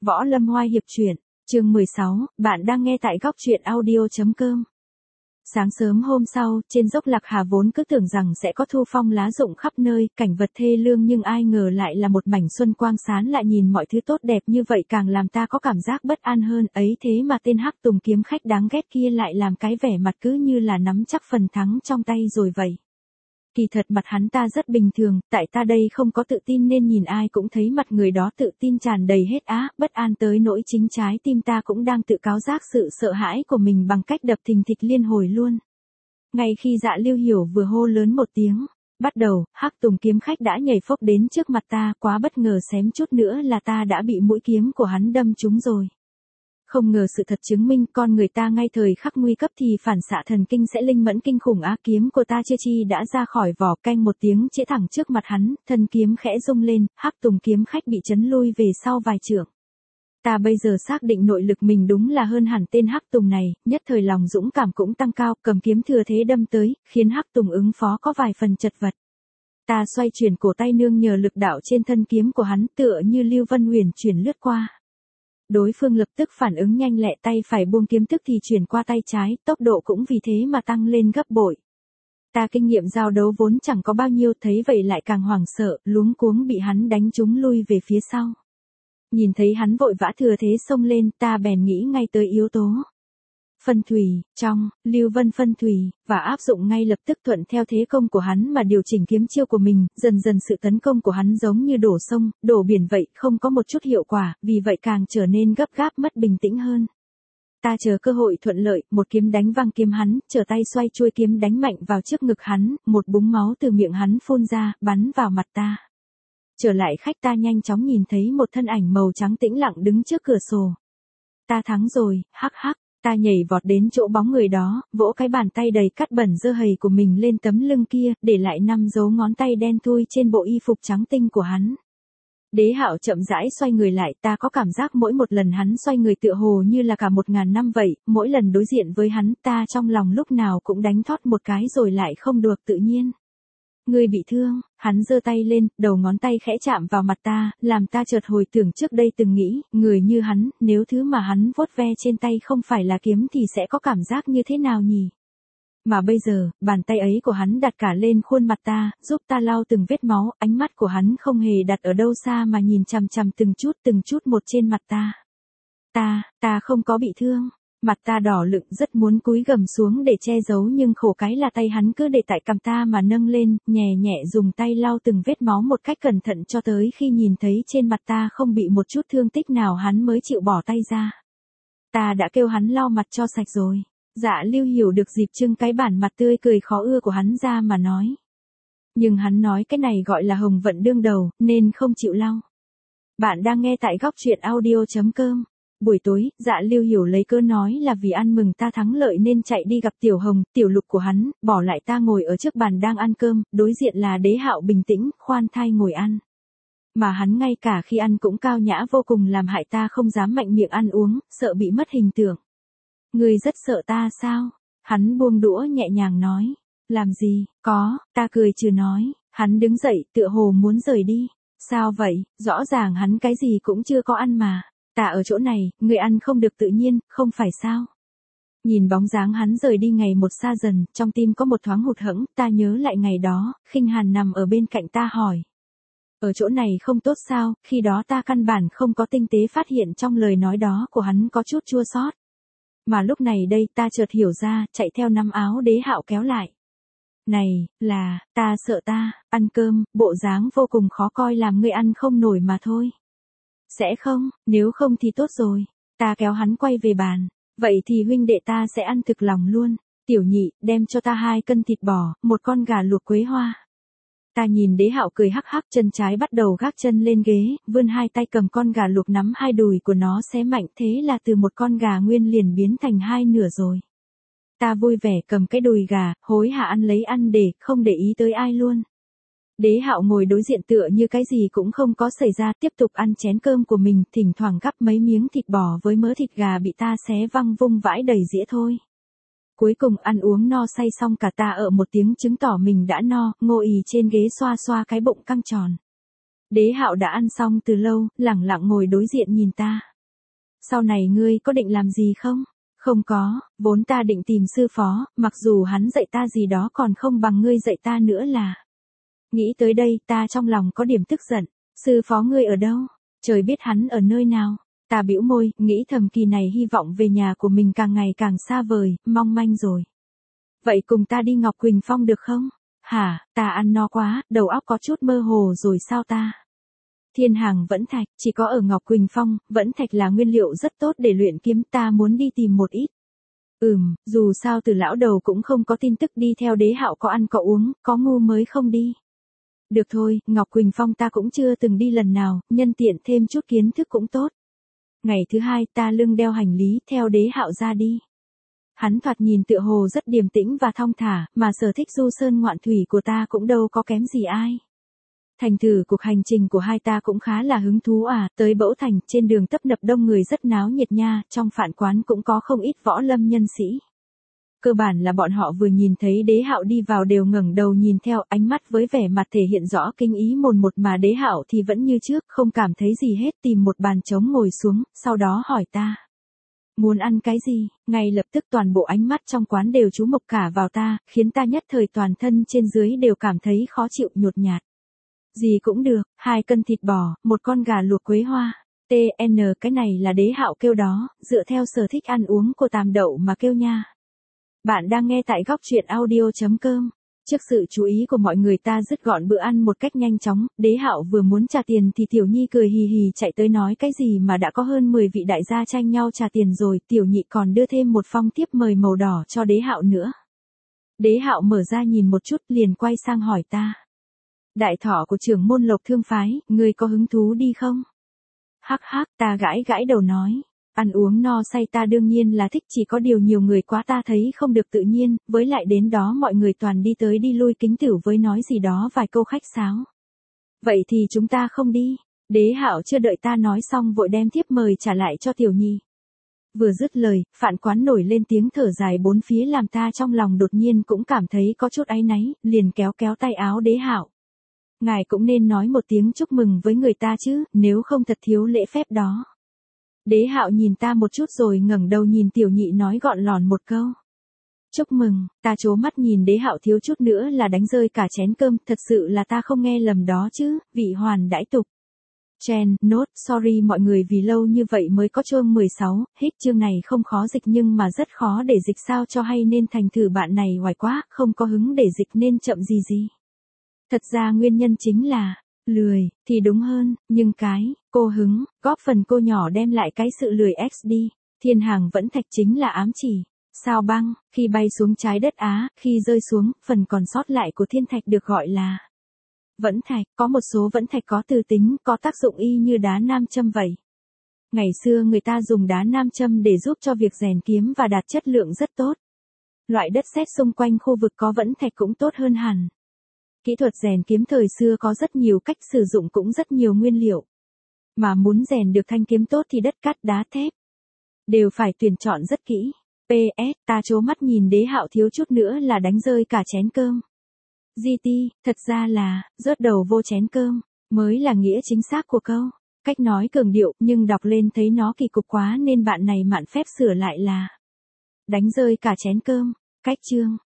Võ Lâm Hoa Hiệp truyện, chương 16, bạn đang nghe tại góc truyện audio.com. Sáng sớm hôm sau, trên dốc Lạc Hà vốn cứ tưởng rằng sẽ có thu phong lá rụng khắp nơi, cảnh vật thê lương, nhưng ai ngờ lại là một mảnh xuân quang sáng lại, nhìn mọi thứ tốt đẹp như vậy càng làm ta có cảm giác bất an hơn. Ấy thế mà tên Hắc Tùng kiếm khách đáng ghét kia lại làm cái vẻ mặt cứ như là nắm chắc phần thắng trong tay rồi vậy. Kỳ thật mặt hắn ta rất bình thường, tại ta đây không có tự tin nên nhìn ai cũng thấy mặt người đó tự tin tràn đầy hết bất an tới nỗi chính trái tim ta cũng đang tự cáo giác sự sợ hãi của mình bằng cách đập thình thịch liên hồi luôn. Ngay khi Dạ Lưu Hiểu vừa hô lớn một tiếng, bắt đầu, Hắc Tùng kiếm khách đã nhảy phốc đến trước mặt ta, quá bất ngờ, xém chút nữa là ta đã bị mũi kiếm của hắn đâm trúng rồi. Không ngờ sự thật chứng minh con người ta ngay thời khắc nguy cấp thì phản xạ thần kinh sẽ linh mẫn kinh khủng. Kiếm của ta chưa chi đã ra khỏi vỏ, canh một tiếng chĩa thẳng trước mặt hắn, thân kiếm khẽ rung lên, Hắc Tùng kiếm khách bị chấn lui về sau vài trượng. Ta bây giờ xác định nội lực mình đúng là hơn hẳn tên Hắc Tùng này, nhất thời lòng dũng cảm cũng tăng cao, cầm kiếm thừa thế đâm tới, khiến Hắc Tùng ứng phó có vài phần chật vật. Ta xoay chuyển cổ tay nương nhờ lực đạo trên thân kiếm của hắn, tựa như lưu vân huyền chuyển lướt qua. Đối phương lập tức phản ứng nhanh lẹ, tay phải buông kiếm tức thì chuyển qua tay trái, tốc độ cũng vì thế mà tăng lên gấp bội. Ta kinh nghiệm giao đấu vốn chẳng có bao nhiêu, thấy vậy lại càng hoảng sợ, luống cuống bị hắn đánh trúng lui về phía sau. Nhìn thấy hắn vội vã thừa thế xông lên, ta bèn nghĩ ngay tới yếu tố phân thủy, trong, lưu vân phân thủy, và áp dụng ngay lập tức thuận theo thế công của hắn mà điều chỉnh kiếm chiêu của mình. Dần dần sự tấn công của hắn giống như đổ sông, đổ biển vậy, không có một chút hiệu quả, vì vậy càng trở nên gấp gáp, mất bình tĩnh hơn. Ta chờ cơ hội thuận lợi, một kiếm đánh văng kiếm hắn, trở tay xoay chuôi kiếm đánh mạnh vào trước ngực hắn, một búng máu từ miệng hắn phun ra, bắn vào mặt ta. Trở lại khách, ta nhanh chóng nhìn thấy một thân ảnh màu trắng tĩnh lặng đứng trước cửa sổ. Ta thắng rồi, hắc hắc. Ta nhảy vọt đến chỗ bóng người đó, vỗ cái bàn tay đầy cát bẩn dơ hầy của mình lên tấm lưng kia, để lại 5 dấu ngón tay đen thui trên bộ y phục trắng tinh của hắn. Đế Hạo chậm rãi xoay người lại, ta có cảm giác mỗi một lần hắn xoay người tựa hồ như là cả 1000 năm vậy, mỗi lần đối diện với hắn, ta trong lòng lúc nào cũng đánh thót một cái rồi lại không được tự nhiên. Ngươi bị thương, hắn giơ tay lên, đầu ngón tay khẽ chạm vào mặt ta, làm ta chợt hồi tưởng trước đây từng nghĩ, người như hắn, nếu thứ mà hắn vuốt ve trên tay không phải là kiếm thì sẽ có cảm giác như thế nào nhỉ? Mà bây giờ, bàn tay ấy của hắn đặt cả lên khuôn mặt ta, giúp ta lau từng vết máu, ánh mắt của hắn không hề đặt ở đâu xa mà nhìn chằm chằm từng chút một trên mặt ta. Ta không có bị thương. Mặt ta đỏ lựng, rất muốn cúi gằm xuống để che giấu, nhưng khổ cái là tay hắn cứ để tại cằm ta mà nâng lên, nhẹ nhẹ dùng tay lau từng vết máu một cách cẩn thận cho tới khi nhìn thấy trên mặt ta không bị một chút thương tích nào hắn mới chịu bỏ tay ra. Ta đã kêu hắn lau mặt cho sạch rồi. Dạ Lưu Hiểu được dịp trưng cái bản mặt tươi cười khó ưa của hắn ra mà nói. Nhưng hắn nói cái này gọi là hồng vận đương đầu, nên không chịu lau. Bạn đang nghe tại góc truyện audio.com. Buổi tối, Dạ Lưu Hiểu lấy cớ nói là vì ăn mừng ta thắng lợi nên chạy đi gặp Tiểu Hồng, Tiểu Lục của hắn, bỏ lại ta ngồi ở trước bàn đang ăn cơm, đối diện là Đế Hạo bình tĩnh, khoan thai ngồi ăn. Mà hắn ngay cả khi ăn cũng cao nhã vô cùng, làm hại ta không dám mạnh miệng ăn uống, sợ bị mất hình tượng. Ngươi rất sợ ta sao? Hắn buông đũa nhẹ nhàng nói. Làm gì, có, ta cười trừ nói. Hắn đứng dậy, tựa hồ muốn rời đi. Sao vậy, rõ ràng hắn cái gì cũng chưa có ăn mà. Ta ở chỗ này, người ăn không được tự nhiên, không phải sao? Nhìn bóng dáng hắn rời đi ngày một xa dần, trong tim có một thoáng hụt hẫng, ta nhớ lại ngày đó, Khinh Hàn nằm ở bên cạnh ta hỏi. Ở chỗ này không tốt sao? Khi đó ta căn bản không có tinh tế phát hiện trong lời nói đó của hắn có chút chua xót. Mà lúc này đây ta chợt hiểu ra, chạy theo nắm áo Đế Hạo kéo lại. Này, là, ta sợ ta, ăn cơm, bộ dáng vô cùng khó coi làm ngươi ăn không nổi mà thôi. Sẽ không, nếu không thì tốt rồi. Ta kéo hắn quay về bàn. Vậy thì huynh đệ ta sẽ ăn thực lòng luôn. Tiểu Nhị, đem cho ta 2 cân thịt bò, 1 con gà luộc quế hoa. Ta nhìn Đế Hạo cười hắc hắc, chân trái bắt đầu gác chân lên ghế, vươn 2 tay cầm con gà luộc nắm 2 đùi của nó xé mạnh, thế là từ một con gà nguyên liền biến thành 2 nửa rồi. Ta vui vẻ cầm cái đùi gà, hối hả ăn lấy ăn để không để ý tới ai luôn. Đế Hạo ngồi đối diện tựa như cái gì cũng không có xảy ra, tiếp tục ăn chén cơm của mình, thỉnh thoảng gắp mấy miếng thịt bò với mớ thịt gà bị ta xé văng vung vãi đầy dĩa thôi. Cuối cùng ăn uống no say xong, cả ta ở một tiếng chứng tỏ mình đã no, ngồi ì trên ghế xoa xoa cái bụng căng tròn. Đế Hạo đã ăn xong từ lâu, lẳng lặng ngồi đối diện nhìn ta. Sau này ngươi có định làm gì không? Không có, vốn ta định tìm sư phó, mặc dù hắn dạy ta gì đó còn không bằng ngươi dạy ta nữa là. Nghĩ tới đây ta trong lòng có điểm tức giận, sư phó ngươi ở đâu? Trời biết hắn ở nơi nào. Ta bĩu môi, nghĩ thầm kỳ này hy vọng về nhà của mình càng ngày càng xa vời, mong manh rồi. Vậy cùng ta đi Ngọc Quỳnh Phong được không? Hả, ta ăn no quá, đầu óc có chút mơ hồ rồi sao ta? Thiên hàng vẫn thạch, chỉ có ở Ngọc Quỳnh Phong, vẫn thạch là nguyên liệu rất tốt để luyện kiếm, ta muốn đi tìm một ít. Dù sao từ lão đầu cũng không có tin tức đi theo Đế Hạo có ăn có uống, có ngu mới không đi. Được thôi, Ngọc Quỳnh Phong ta cũng chưa từng đi lần nào, nhân tiện thêm chút kiến thức cũng tốt. Ngày thứ hai ta lưng đeo hành lý theo Đế Hạo ra đi. Hắn thoạt nhìn tựa hồ rất điềm tĩnh và thong thả, mà sở thích du sơn ngoạn thủy của ta cũng đâu có kém gì ai. Thành thử cuộc hành trình của hai ta cũng khá là hứng thú tới Bẫu Thành, trên đường tấp nập đông người rất náo nhiệt nha, trong phạn quán cũng có không ít võ lâm nhân sĩ. Cơ bản là bọn họ vừa nhìn thấy Đế Hạo đi vào đều ngẩng đầu nhìn theo, ánh mắt với vẻ mặt thể hiện rõ kinh ý mồn một, mà Đế Hạo thì vẫn như trước, không cảm thấy gì hết, tìm một bàn trống ngồi xuống, sau đó hỏi ta. Muốn ăn cái gì? Ngay lập tức toàn bộ ánh mắt trong quán đều chú mục cả vào ta, khiến ta nhất thời toàn thân trên dưới đều cảm thấy khó chịu nhột nhạt. Gì cũng được, 2 cân thịt bò, 1 con gà luộc quế hoa. TN cái này là Đế Hạo kêu đó, dựa theo sở thích ăn uống của Tam Đậu mà kêu nha. Bạn đang nghe tại góc truyện audio.com. Trước sự chú ý của mọi người ta dứt gọn bữa ăn một cách nhanh chóng, Đế Hạo vừa muốn trả tiền thì Tiểu Nhi cười hì hì chạy tới nói cái gì mà đã có hơn 10 vị đại gia tranh nhau trả tiền rồi, Tiểu Nhị còn đưa thêm một phong thiếp mời màu đỏ cho Đế Hạo nữa. Đế Hạo mở ra nhìn một chút liền quay sang hỏi ta. Đại thọ của trưởng môn Lộc Thương phái, ngươi có hứng thú đi không? Hắc hắc, ta gãi gãi đầu nói. Ăn uống no say ta đương nhiên là thích, chỉ có điều nhiều người quá ta thấy không được tự nhiên, với lại đến đó mọi người toàn đi tới đi lui kính cửu với nói gì đó vài câu khách sáo. Vậy thì chúng ta không đi. Đế Hạo chưa đợi ta nói xong vội đem thiếp mời trả lại cho Tiểu Nhi. Vừa dứt lời, phạn quán nổi lên tiếng thở dài bốn phía làm ta trong lòng đột nhiên cũng cảm thấy có chút áy náy, liền kéo kéo tay áo Đế Hạo. Ngài cũng nên nói một tiếng chúc mừng với người ta chứ, nếu không thật thiếu lễ phép đó. Đế Hạo nhìn ta một chút rồi ngẩng đầu nhìn Tiểu Nhị nói gọn lòn một câu. Chúc mừng, ta trố mắt nhìn Đế Hạo thiếu chút nữa là đánh rơi cả chén cơm, thật sự là ta không nghe lầm đó chứ, vị hoàn đãi tục. Chen, nốt, sorry mọi người vì lâu như vậy mới có chương 16, hít chương này không khó dịch nhưng mà rất khó để dịch sao cho hay nên thành thử bạn này hoài quá, không có hứng để dịch nên chậm gì. Thật ra nguyên nhân chính là, lười, thì đúng hơn, nhưng cô hứng, góp phần cô nhỏ đem lại cái sự lười XD, thiên hàng vẫn thạch chính là ám chỉ. Sao băng, khi bay xuống trái đất Á, khi rơi xuống, phần còn sót lại của thiên thạch được gọi là vẫn thạch, có một số vẫn thạch có từ tính, có tác dụng y như đá nam châm vậy. Ngày xưa người ta dùng đá nam châm để giúp cho việc rèn kiếm và đạt chất lượng rất tốt. Loại đất sét xung quanh khu vực có vẫn thạch cũng tốt hơn hẳn. Kỹ thuật rèn kiếm thời xưa có rất nhiều cách sử dụng cũng rất nhiều nguyên liệu. Mà muốn rèn được thanh kiếm tốt thì đất cát đá thép đều phải tuyển chọn rất kỹ. PS, ta trố mắt nhìn Đế Hạo thiếu chút nữa là đánh rơi cả chén cơm. GT, thật ra là, rớt đầu vô chén cơm, mới là nghĩa chính xác của câu. Cách nói cường điệu, nhưng đọc lên thấy nó kỳ cục quá nên bạn này mạn phép sửa lại là đánh rơi cả chén cơm. Cách chương,